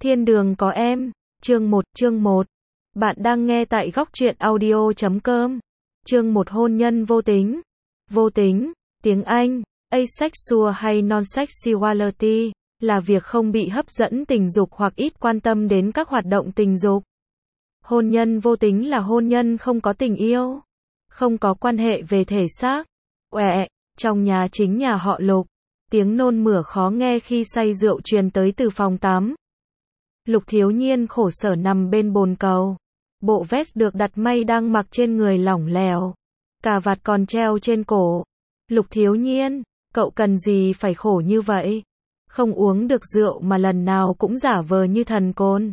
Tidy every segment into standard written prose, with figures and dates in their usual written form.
Thiên đường có em, chương 1. Bạn đang nghe tại góc truyện audio.com. Chương 1 hôn nhân vô tính. Vô tính, tiếng Anh, asexual hay non-sexuality, là việc không bị hấp dẫn tình dục hoặc ít quan tâm đến các hoạt động tình dục. Hôn nhân vô tính là hôn nhân không có tình yêu, không có quan hệ về thể xác. Trong nhà chính nhà họ Lục, tiếng nôn mửa khó nghe khi say rượu truyền tới từ phòng tắm. Lục Thiếu Nhiên khổ sở nằm bên bồn cầu. Bộ vest được đặt may đang mặc trên người lỏng lẻo, cà vạt còn treo trên cổ. Lục Thiếu Nhiên, cậu cần gì phải khổ như vậy? Không uống được rượu mà lần nào cũng giả vờ như thần côn.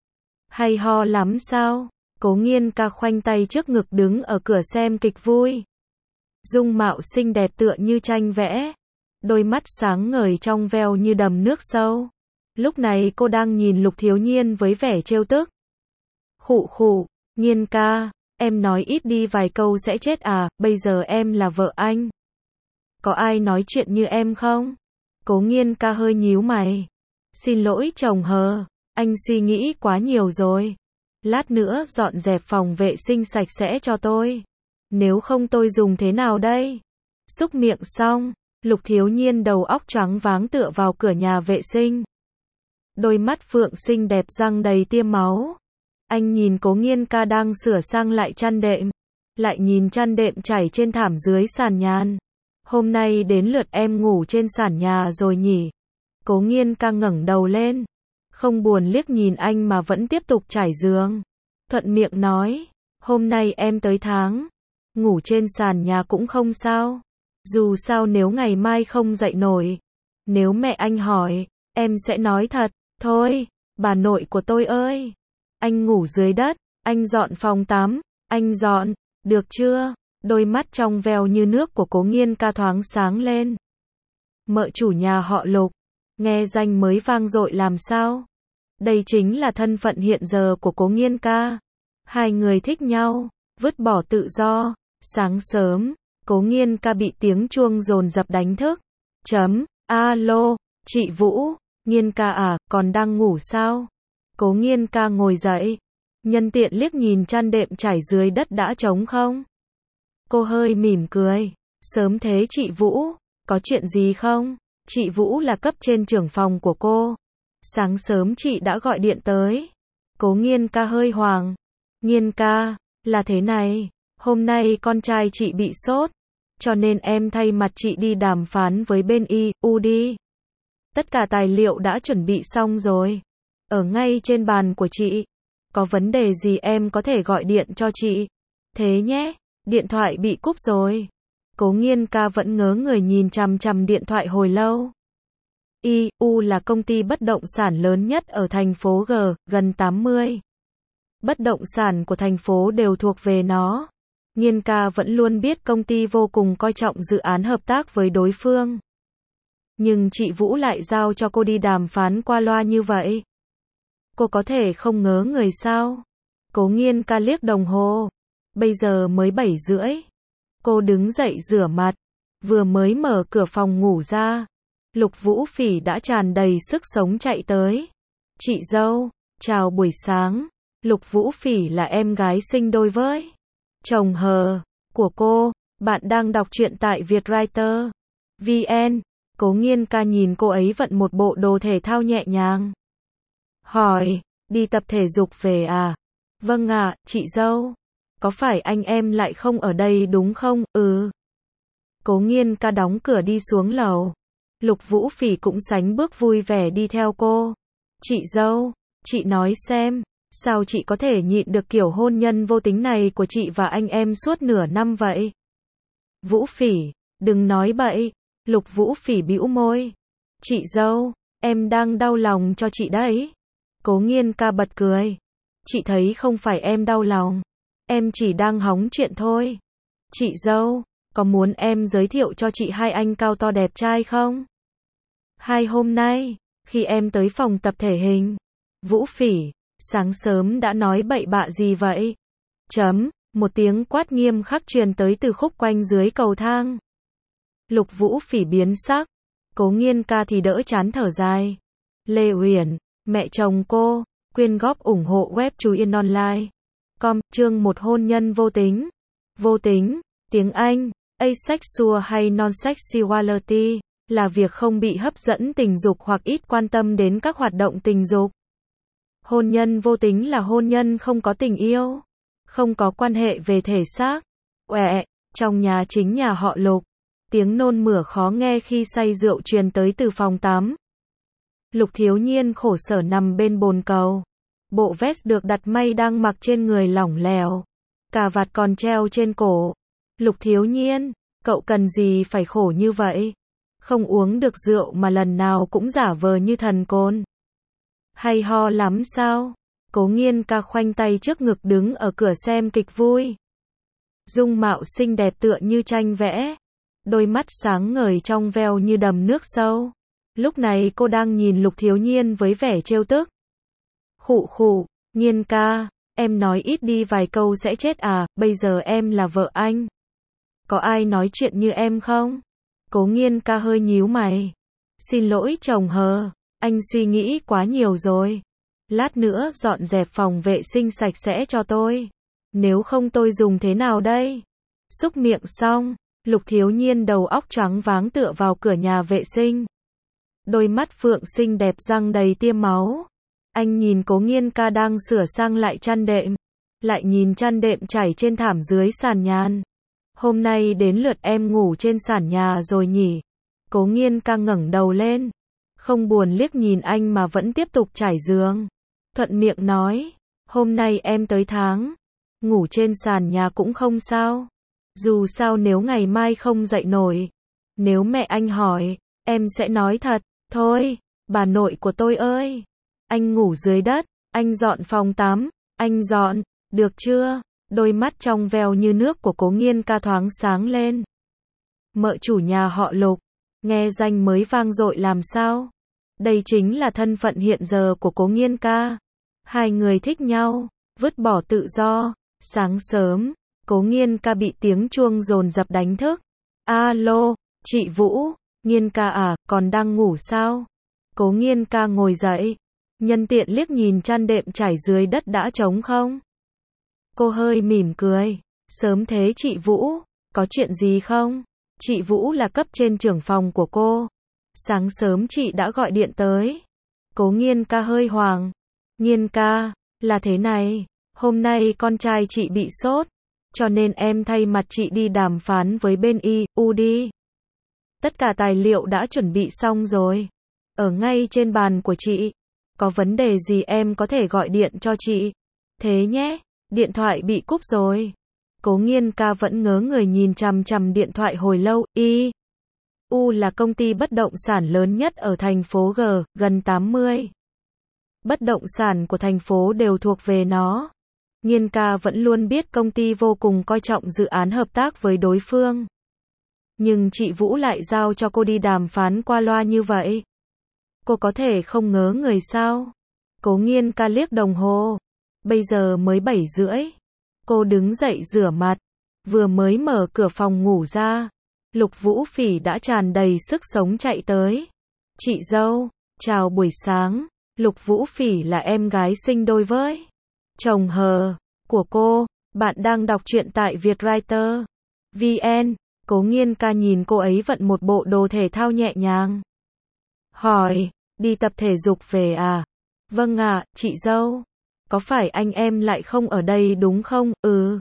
Hay ho lắm sao? Cố Nghiên ca khoanh tay trước ngực đứng ở cửa xem kịch vui. Dung mạo xinh đẹp tựa như tranh vẽ, đôi mắt sáng ngời trong veo như đầm nước sâu. Lúc này cô đang nhìn Lục Thiếu Nhiên với vẻ trêu tức. Khụ khụ, Nhiên ca, em nói ít đi vài câu sẽ chết à, bây giờ em là vợ anh. Có ai nói chuyện như em không? Cố Nghiên ca hơi nhíu mày. Xin lỗi chồng hờ, anh suy nghĩ quá nhiều rồi. Lát nữa dọn dẹp phòng vệ sinh sạch sẽ cho tôi. Nếu không tôi dùng thế nào đây? Xúc miệng xong, Lục Thiếu Nhiên đầu óc choáng váng tựa vào cửa nhà vệ sinh. Đôi mắt phượng xinh đẹp răng đầy tia máu. Anh nhìn Cố Nghiên ca đang sửa sang lại chăn đệm, lại nhìn chăn đệm chảy trên thảm dưới sàn nhà. Hôm nay đến lượt em ngủ trên sàn nhà rồi nhỉ? Cố Nghiên ca ngẩng đầu lên, không buồn liếc nhìn anh mà vẫn tiếp tục trải giường. Thuận miệng nói, hôm nay em tới tháng, ngủ trên sàn nhà cũng không sao. Dù sao nếu ngày mai không dậy nổi, nếu mẹ anh hỏi, em sẽ nói thật. Thôi, bà nội của tôi ơi, anh ngủ dưới đất, anh dọn phòng tắm, anh dọn, được chưa? Đôi mắt trong veo như nước của Cố Nghiên ca thoáng sáng lên. Mợ chủ nhà họ Lục, nghe danh mới vang dội làm sao? Đây chính là thân phận hiện giờ của Cố Nghiên ca. Hai người thích nhau, vứt bỏ tự do. Sáng sớm, Cố Nghiên ca bị tiếng chuông dồn dập đánh thức. Alo, chị Vũ, Nghiên ca à, còn đang ngủ sao? Cố Nghiên ca ngồi dậy, nhân tiện liếc nhìn chăn đệm trải dưới đất đã trống không. Cô hơi mỉm cười, sớm thế chị Vũ, có chuyện gì không? Chị Vũ là cấp trên trưởng phòng của cô. Sáng sớm chị đã gọi điện tới. Cố Nghiên ca hơi hoảng. Nghiên ca, là thế này, hôm nay con trai chị bị sốt, cho nên em thay mặt chị đi đàm phán với bên IU đi. Tất cả tài liệu đã chuẩn bị xong rồi, ở ngay trên bàn của chị. Có vấn đề gì em có thể gọi điện cho chị. Thế nhé, điện thoại bị cúp rồi. Cố Nghiên ca vẫn ngớ người nhìn chằm chằm điện thoại hồi lâu. IU là công ty bất động sản lớn nhất ở thành phố G, gần 80. Bất động sản của thành phố đều thuộc về nó. Nghiên ca vẫn luôn biết công ty vô cùng coi trọng dự án hợp tác với đối phương. Nhưng chị Vũ lại giao cho cô đi đàm phán qua loa như vậy. Cô có thể không ngớ người sao? Cố Nghiên ca liếc đồng hồ. Bây giờ mới 7:30. Cô đứng dậy rửa mặt. Vừa mới mở cửa phòng ngủ ra, Lục Vũ Phỉ đã tràn đầy sức sống chạy tới. Chị dâu, chào buổi sáng. Lục Vũ Phỉ là em gái sinh đôi với chồng hờ của cô. Bạn đang đọc truyện tại Vietwriter VN. Cố Nghiên ca nhìn cô ấy vận một bộ đồ thể thao nhẹ nhàng. Hỏi, đi tập thể dục về à? Vâng ạ, chị dâu. Có phải anh em lại không ở đây đúng không? Ừ. Cố Nghiên ca đóng cửa đi xuống lầu. Lục Vũ Phỉ cũng sánh bước vui vẻ đi theo cô. Chị dâu, chị nói xem, sao chị có thể nhịn được kiểu hôn nhân vô tính này của chị và anh em suốt nửa năm vậy? Vũ Phỉ, đừng nói bậy. Lục Vũ Phỉ bĩu môi. Chị dâu, em đang đau lòng cho chị đấy. Cố Nghiên ca bật cười. Chị thấy không phải em đau lòng, em chỉ đang hóng chuyện thôi. Chị dâu, có muốn em giới thiệu cho chị hai anh cao to đẹp trai không? Hai hôm nay, khi em tới phòng tập thể hình. Vũ Phỉ, sáng sớm đã nói bậy bạ gì vậy? Một tiếng quát nghiêm khắc truyền tới từ khúc quanh dưới cầu thang. Lục Vũ Phỉ biến sắc. Cố Nghiên ca thì đỡ chán thở dài. Lê Uyển, mẹ chồng cô, quyên góp ủng hộ web Chú Yên Online. Chương 1 hôn nhân vô tính. Vô tính, tiếng Anh, asexual hay non-sexuality, là việc không bị hấp dẫn tình dục hoặc ít quan tâm đến các hoạt động tình dục. Hôn nhân vô tính là hôn nhân không có tình yêu, không có quan hệ về thể xác. Trong nhà chính nhà họ Lục, tiếng nôn mửa khó nghe khi say rượu truyền tới từ phòng tắm. Lục Thiếu Nhiên khổ sở nằm bên bồn cầu. Bộ vest được đặt may đang mặc trên người lỏng lẻo, cà vạt còn treo trên cổ. Lục Thiếu Nhiên, cậu cần gì phải khổ như vậy? Không uống được rượu mà lần nào cũng giả vờ như thần côn. Hay ho lắm sao? Cố Nghiên Ca khoanh tay trước ngực đứng ở cửa xem kịch vui. Dung mạo xinh đẹp tựa như tranh vẽ, đôi mắt sáng ngời trong veo như đầm nước sâu. Lúc này cô đang nhìn Lục Thiếu Nhiên với vẻ trêu tức. Khụ khụ, Nhiên ca, em nói ít đi vài câu sẽ chết à, bây giờ em là vợ anh. Có ai nói chuyện như em không? Cố Nghiên Ca hơi nhíu mày. Xin lỗi chồng hờ, anh suy nghĩ quá nhiều rồi. Lát nữa dọn dẹp phòng vệ sinh sạch sẽ cho tôi. Nếu không tôi dùng thế nào đây? Xúc miệng xong, Lục Thiếu Nhiên đầu óc choáng váng tựa vào cửa nhà vệ sinh. Đôi mắt phượng xinh đẹp răng đầy tia máu. Anh nhìn Cố Nghiên Ca đang sửa sang lại chăn đệm, lại nhìn chăn đệm trải trên thảm dưới sàn nhàn. Hôm nay đến lượt em ngủ trên sàn nhà rồi nhỉ? Cố Nghiên Ca ngẩng đầu lên, không buồn liếc nhìn anh mà vẫn tiếp tục trải giường. Thuận miệng nói, hôm nay em tới tháng, ngủ trên sàn nhà cũng không sao. Dù sao nếu ngày mai không dậy nổi, nếu mẹ anh hỏi, em sẽ nói thật. Thôi, bà nội của tôi ơi, anh ngủ dưới đất, anh dọn phòng tắm, anh dọn, được chưa? Đôi mắt trong veo như nước của Cố Nghiên Ca thoáng sáng lên. Mợ chủ nhà họ Lục, nghe danh mới vang dội làm sao? Đây chính là thân phận hiện giờ của Cố Nghiên Ca. Hai người thích nhau, vứt bỏ tự do. Sáng sớm, Cố Nghiên Ca bị tiếng chuông dồn dập đánh thức. Alo, chị Vũ, Nghiên Ca à, còn đang ngủ sao? Cố Nghiên Ca ngồi dậy, nhân tiện liếc nhìn chăn đệm trải dưới đất đã trống không. Cô hơi mỉm cười, sớm thế chị Vũ, có chuyện gì không? Chị Vũ là cấp trên trưởng phòng của cô. Sáng sớm chị đã gọi điện tới. Cố Nghiên Ca hơi hoảng. Nghiên Ca, là thế này, hôm nay con trai chị bị sốt, cho nên em thay mặt chị đi đàm phán với bên IU đi. Tất cả tài liệu đã chuẩn bị xong rồi, ở ngay trên bàn của chị. Có vấn đề gì em có thể gọi điện cho chị. Thế nhé, điện thoại bị cúp rồi. Cố Nghiên Ca vẫn ngớ người nhìn chằm chằm điện thoại hồi lâu. IU là công ty bất động sản lớn nhất ở thành phố G, gần 80. Bất động sản của thành phố đều thuộc về nó. Nghiên Ca vẫn luôn biết công ty vô cùng coi trọng dự án hợp tác với đối phương. Nhưng chị Vũ lại giao cho cô đi đàm phán qua loa như vậy. Cô có thể không ngớ người sao? Cố Nghiên Ca liếc đồng hồ. Bây giờ mới 7:30. Cô đứng dậy rửa mặt. Vừa mới mở cửa phòng ngủ ra, Lục Vũ Phỉ đã tràn đầy sức sống chạy tới. Chị dâu, chào buổi sáng. Lục Vũ Phỉ là em gái sinh đôi với chồng hờ của cô. Bạn đang đọc truyện tại Vietwriter VN. Cố Nghiên Ca nhìn cô ấy vận một bộ đồ thể thao nhẹ nhàng. Hỏi, đi tập thể dục về à? Vâng ạ, chị dâu. Có phải anh em lại không ở đây đúng không?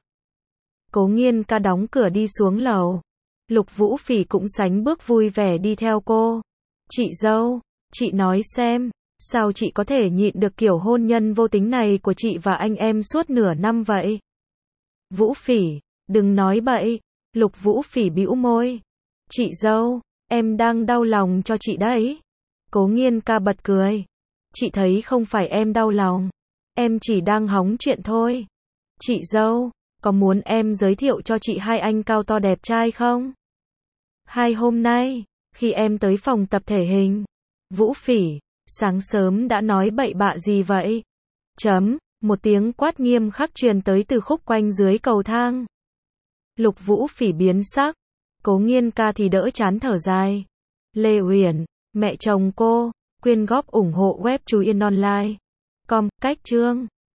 Cố Nghiên Ca đóng cửa đi xuống lầu. Lục Vũ Phỉ cũng sánh bước vui vẻ đi theo cô. Chị dâu, chị nói xem, sao chị có thể nhịn được kiểu hôn nhân vô tính này của chị và anh em suốt nửa năm vậy? Vũ Phỉ, đừng nói bậy. Lục Vũ Phỉ bĩu môi. Chị dâu, em đang đau lòng cho chị đấy. Cố Nghiên Ca bật cười. Chị thấy không phải em đau lòng, em chỉ đang hóng chuyện thôi. Chị dâu, có muốn em giới thiệu cho chị hai anh cao to đẹp trai không? Hai hôm nay, khi em tới phòng tập thể hình. Vũ Phỉ, sáng sớm đã nói bậy bạ gì vậy? Một tiếng quát nghiêm khắc truyền tới từ khúc quanh dưới cầu thang. Lục Vũ Phỉ biến sắc. Cố Nghiên Ca thì đỡ chán thở dài. Lê Uyển, mẹ chồng cô, Quyên góp ủng hộ web Chú Yên Online. Com, cách chương